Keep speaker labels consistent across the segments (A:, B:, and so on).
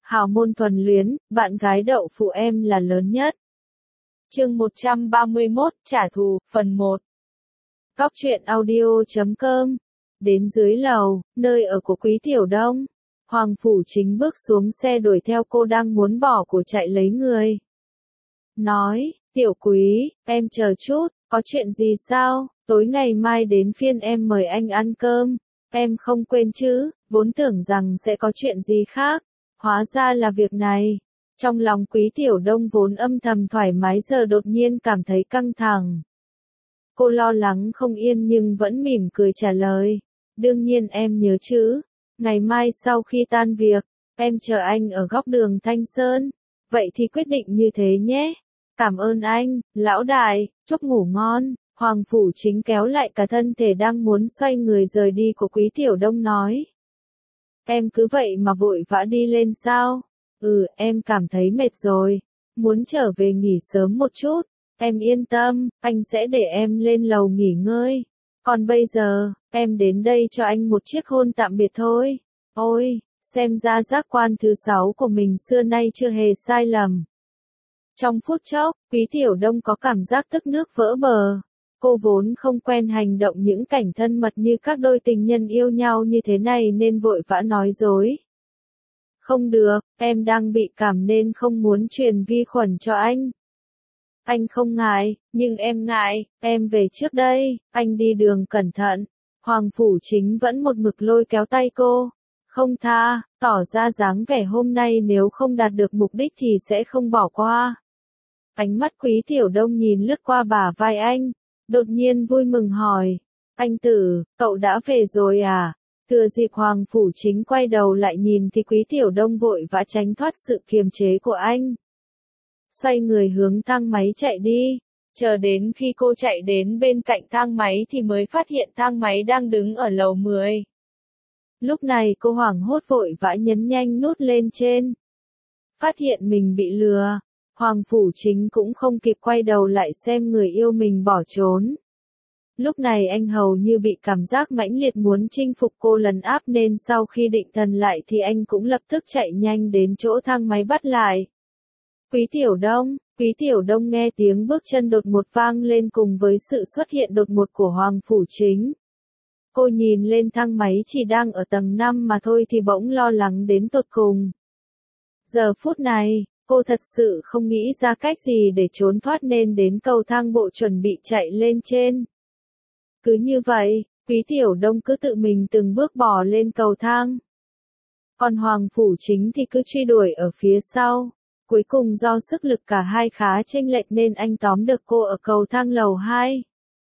A: Hào môn thuần luyến, bạn gái đậu phụ em là lớn nhất. Chương 131, trả thù, phần 1. Góc truyện audio.com. Đến dưới lầu, nơi ở của Quý Tiểu Đông. Hoàng Phủ Chính bước xuống xe đuổi theo cô đang muốn bỏ của chạy lấy người. Nói, Tiểu Quý, em chờ chút, có chuyện gì sao? Tối ngày mai đến phiên em mời anh ăn cơm. Em không quên chứ, vốn tưởng rằng sẽ có chuyện gì khác. Hóa ra là việc này. Trong lòng Quý Tiểu Đông vốn âm thầm thoải mái giờ đột nhiên cảm thấy căng thẳng. Cô lo lắng không yên nhưng vẫn mỉm cười trả lời. Đương nhiên em nhớ chứ. Ngày mai sau khi tan việc, em chờ anh ở góc đường Thanh Sơn. Vậy thì quyết định như thế nhé. Cảm ơn anh, lão đại, chúc ngủ ngon. Hoàng Phủ Chính kéo lại cả thân thể đang muốn xoay người rời đi của Quý Tiểu Đông nói. Em cứ vậy mà vội vã đi lên sao? Em cảm thấy mệt rồi. Muốn trở về nghỉ sớm một chút. Em yên tâm, anh sẽ để em lên lầu nghỉ ngơi. Còn bây giờ, em đến đây cho anh một chiếc hôn tạm biệt thôi. Ôi, xem ra giác quan thứ 6 của mình xưa nay chưa hề sai lầm. Trong phút chốc, Quý Tiểu Đông có cảm giác tức nước vỡ bờ. Cô vốn không quen hành động những cảnh thân mật như các đôi tình nhân yêu nhau như thế này nên vội vã nói dối. Không được, em đang bị cảm nên không muốn truyền vi khuẩn cho anh. Anh không ngại, nhưng em ngại, em về trước đây, anh đi đường cẩn thận. Hoàng Phủ Chính vẫn một mực lôi kéo tay cô. Không tha, tỏ ra dáng vẻ hôm nay nếu không đạt được mục đích thì sẽ không bỏ qua. Ánh mắt Quý Tiểu Đông nhìn lướt qua bả vai anh. Đột nhiên vui mừng hỏi. Anh Tử, cậu đã về rồi à? Thừa dịp Hoàng Phủ Chính quay đầu lại nhìn thì Quý Tiểu Đông vội vã tránh thoát sự kiềm chế của anh. Xoay người hướng thang máy chạy đi. Chờ đến khi cô chạy đến bên cạnh thang máy thì mới phát hiện thang máy đang đứng ở lầu 10. Lúc này cô hoảng hốt vội vã nhấn nhanh nút lên trên. Phát hiện mình bị lừa. Hoàng Phủ Chính cũng không kịp quay đầu lại xem người yêu mình bỏ trốn. Lúc này anh hầu như bị cảm giác mãnh liệt muốn chinh phục cô lấn áp nên sau khi định thần lại thì anh cũng lập tức chạy nhanh đến chỗ thang máy bắt lại. Quý Tiểu Đông nghe tiếng bước chân đột ngột vang lên cùng với sự xuất hiện đột ngột của Hoàng Phủ Chính. Cô nhìn lên thang máy chỉ đang ở tầng 5 mà thôi thì bỗng lo lắng đến tột cùng. Giờ phút này, cô thật sự không nghĩ ra cách gì để trốn thoát nên đến cầu thang bộ chuẩn bị chạy lên trên. Cứ như vậy, Quý Tiểu Đông cứ tự mình từng bước bò lên cầu thang. Còn Hoàng Phủ Chính thì cứ truy đuổi ở phía sau. Cuối cùng do sức lực cả hai khá chênh lệch nên anh tóm được cô ở cầu thang lầu 2.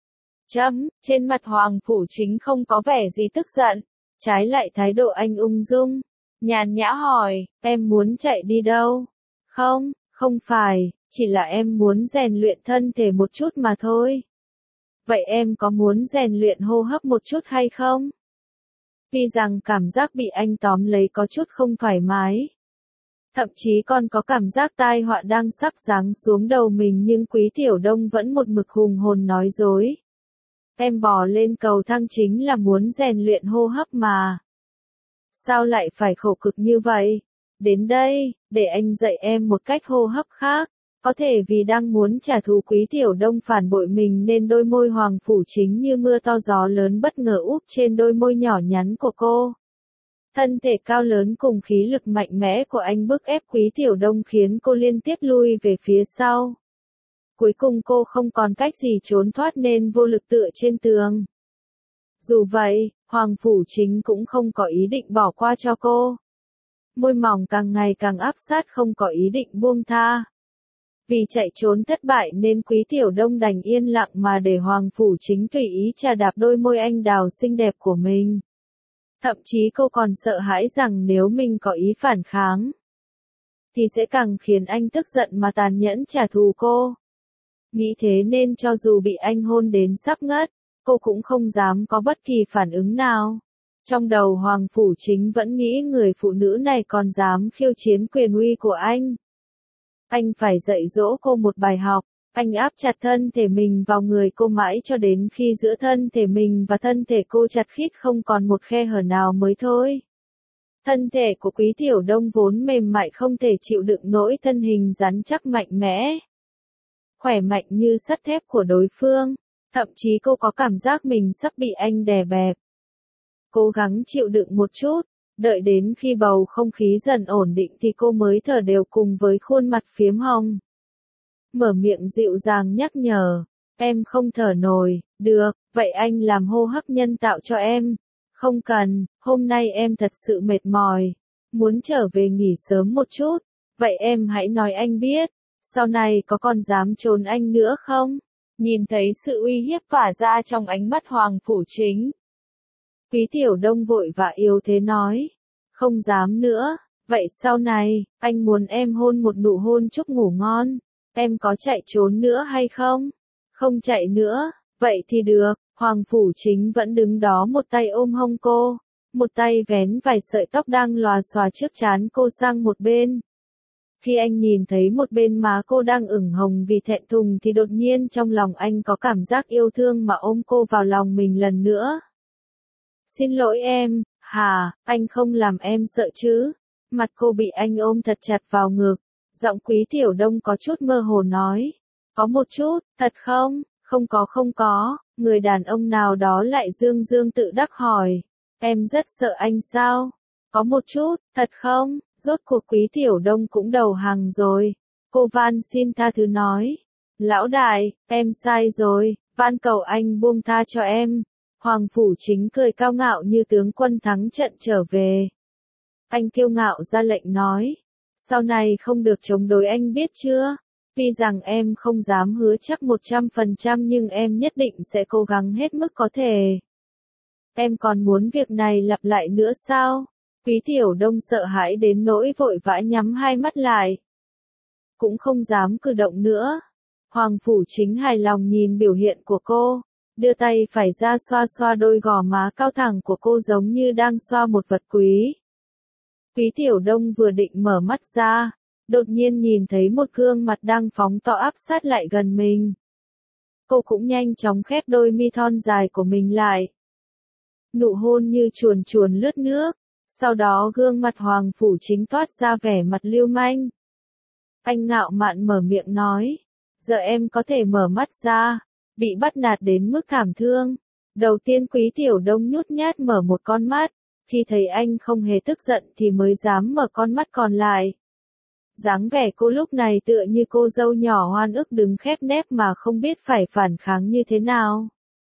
A: Trên mặt Hoàng Phủ Chính không có vẻ gì tức giận. Trái lại thái độ anh ung dung. Nhàn nhã hỏi, em muốn chạy đi đâu? Không phải, chỉ là em muốn rèn luyện thân thể một chút mà thôi. Vậy em có muốn rèn luyện hô hấp một chút hay không? Tuy rằng cảm giác bị anh tóm lấy có chút không thoải mái. Thậm chí còn có cảm giác tai họa đang sắp giáng xuống đầu mình nhưng Quý Tiểu Đông vẫn một mực hùng hồn nói dối. Em bò lên cầu thang chính là muốn rèn luyện hô hấp mà. Sao lại phải khổ cực như vậy? Đến đây, để anh dạy em một cách hô hấp khác. Có thể vì đang muốn trả thù Quý Tiểu Đông phản bội mình nên đôi môi Hoàng Phủ Chính như mưa to gió lớn bất ngờ úp trên đôi môi nhỏ nhắn của cô. Thân thể cao lớn cùng khí lực mạnh mẽ của anh bức ép Quý Tiểu Đông khiến cô liên tiếp lui về phía sau. Cuối cùng cô không còn cách gì trốn thoát nên vô lực tựa trên tường. Dù vậy, Hoàng Phủ Chính cũng không có ý định bỏ qua cho cô. Môi mỏng càng ngày càng áp sát không có ý định buông tha. Vì chạy trốn thất bại nên Quý Tiểu Đông đành yên lặng mà để Hoàng Phủ Chính tùy ý chà đạp đôi môi anh đào xinh đẹp của mình. Thậm chí cô còn sợ hãi rằng nếu mình có ý phản kháng, thì sẽ càng khiến anh tức giận mà tàn nhẫn trả thù cô. Nghĩ thế nên cho dù bị anh hôn đến sắp ngất, cô cũng không dám có bất kỳ phản ứng nào. Trong đầu Hoàng Phủ Chính vẫn nghĩ người phụ nữ này còn dám khiêu chiến quyền uy của anh. Anh phải dạy dỗ cô một bài học. Anh áp chặt thân thể mình vào người cô mãi cho đến khi giữa thân thể mình và thân thể cô chặt khít không còn một khe hở nào mới thôi. Thân thể của Quý Tiểu Đông vốn mềm mại không thể chịu đựng nổi thân hình rắn chắc mạnh mẽ, khỏe mạnh như sắt thép của đối phương, thậm chí cô có cảm giác mình sắp bị anh đè bẹp. Cố gắng chịu đựng một chút, đợi đến khi bầu không khí dần ổn định thì cô mới thở đều cùng với khuôn mặt phiếm hồng. Mở miệng dịu dàng nhắc nhở, em không thở nổi, được, vậy anh làm hô hấp nhân tạo cho em. Không cần, hôm nay em thật sự mệt mỏi, muốn trở về nghỉ sớm một chút, vậy em hãy nói anh biết, sau này có còn dám trốn anh nữa không? Nhìn thấy sự uy hiếp tỏa ra trong ánh mắt Hoàng Phủ Chính, Quý Tiểu Đông vội vã yếu thế nói, không dám nữa, vậy sau này, anh muốn em hôn một nụ hôn chúc ngủ ngon, em có chạy trốn nữa hay không? Không chạy nữa, vậy thì được. Hoàng Phủ Chính vẫn đứng đó, một tay ôm hông cô, một tay vén vài sợi tóc đang lòa xòa trước trán cô sang một bên. Khi anh nhìn thấy một bên má cô đang ửng hồng vì thẹn thùng thì đột nhiên trong lòng anh có cảm giác yêu thương mà ôm cô vào lòng mình lần nữa. Xin lỗi em, hả, anh không làm em sợ chứ? Mặt cô bị anh ôm thật chặt vào ngực, giọng Quý Tiểu Đông có chút mơ hồ nói. Có một chút, thật không? Không có, người đàn ông nào đó lại dương dương tự đắc hỏi. Em rất sợ anh sao? Có một chút, thật không? Rốt cuộc Quý Tiểu Đông cũng đầu hàng rồi. Cô van xin tha thứ nói. Lão đại, em sai rồi, van cầu anh buông tha cho em. Hoàng Phủ Chính cười cao ngạo như tướng quân thắng trận trở về. Anh kiêu ngạo ra lệnh nói. Sau này không được chống đối anh biết chưa? Tuy rằng em không dám hứa chắc 100% nhưng em nhất định sẽ cố gắng hết mức có thể. Em còn muốn việc này lặp lại nữa sao? Quý Tiểu Đông sợ hãi đến nỗi vội vã nhắm hai mắt lại. Cũng không dám cử động nữa. Hoàng Phủ Chính hài lòng nhìn biểu hiện của cô, đưa tay phải ra xoa xoa đôi gò má cao thẳng của cô giống như đang xoa một vật quý. Quý Tiểu Đông vừa định mở mắt ra, đột nhiên nhìn thấy một gương mặt đang phóng to áp sát lại gần mình. Cô cũng nhanh chóng khép đôi mi thon dài của mình lại. Nụ hôn như chuồn chuồn lướt nước, sau đó gương mặt Hoàng Phủ Chính toát ra vẻ mặt lưu manh. Anh ngạo mạn mở miệng nói, giờ em có thể mở mắt ra, bị bắt nạt đến mức thảm thương. Đầu tiên Quý Tiểu Đông nhút nhát mở một con mắt, khi thấy anh không hề tức giận thì mới dám mở con mắt còn lại. Dáng vẻ cô lúc này tựa như cô dâu nhỏ hoan ức đứng khép nép mà không biết phải phản kháng như thế nào.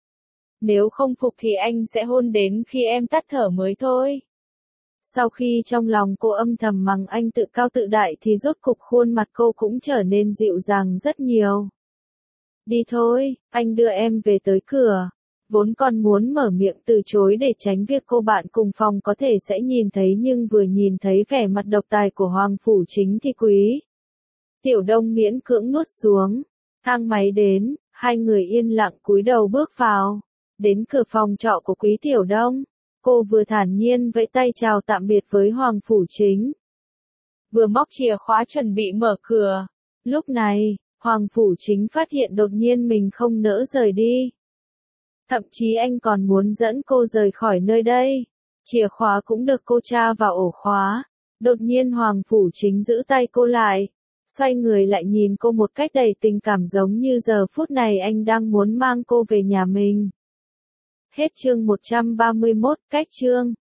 A: Nếu không phục thì anh sẽ hôn đến khi em tắt thở mới thôi. Sau khi trong lòng cô âm thầm mắng anh tự cao tự đại thì rốt cục khuôn mặt cô cũng trở nên dịu dàng rất nhiều. Đi thôi, anh đưa em về tới cửa. Vốn còn muốn mở miệng từ chối để tránh việc cô bạn cùng phòng có thể sẽ nhìn thấy nhưng vừa nhìn thấy vẻ mặt độc tài của Hoàng Phủ Chính thì Quý Tiểu Đông miễn cưỡng nuốt xuống. Thang máy đến, hai người yên lặng cúi đầu bước vào. Đến cửa phòng trọ của Quý Tiểu Đông, cô vừa thản nhiên vẫy tay chào tạm biệt với Hoàng Phủ Chính. Vừa móc chìa khóa chuẩn bị mở cửa. Lúc này, Hoàng Phủ Chính phát hiện đột nhiên mình không nỡ rời đi. Thậm chí anh còn muốn dẫn cô rời khỏi nơi đây. Chìa khóa cũng được cô tra vào ổ khóa. Đột nhiên Hoàng Phủ Chính giữ tay cô lại. Xoay người lại nhìn cô một cách đầy tình cảm giống như giờ phút này anh đang muốn mang cô về nhà mình. Hết chương 131, cách chương.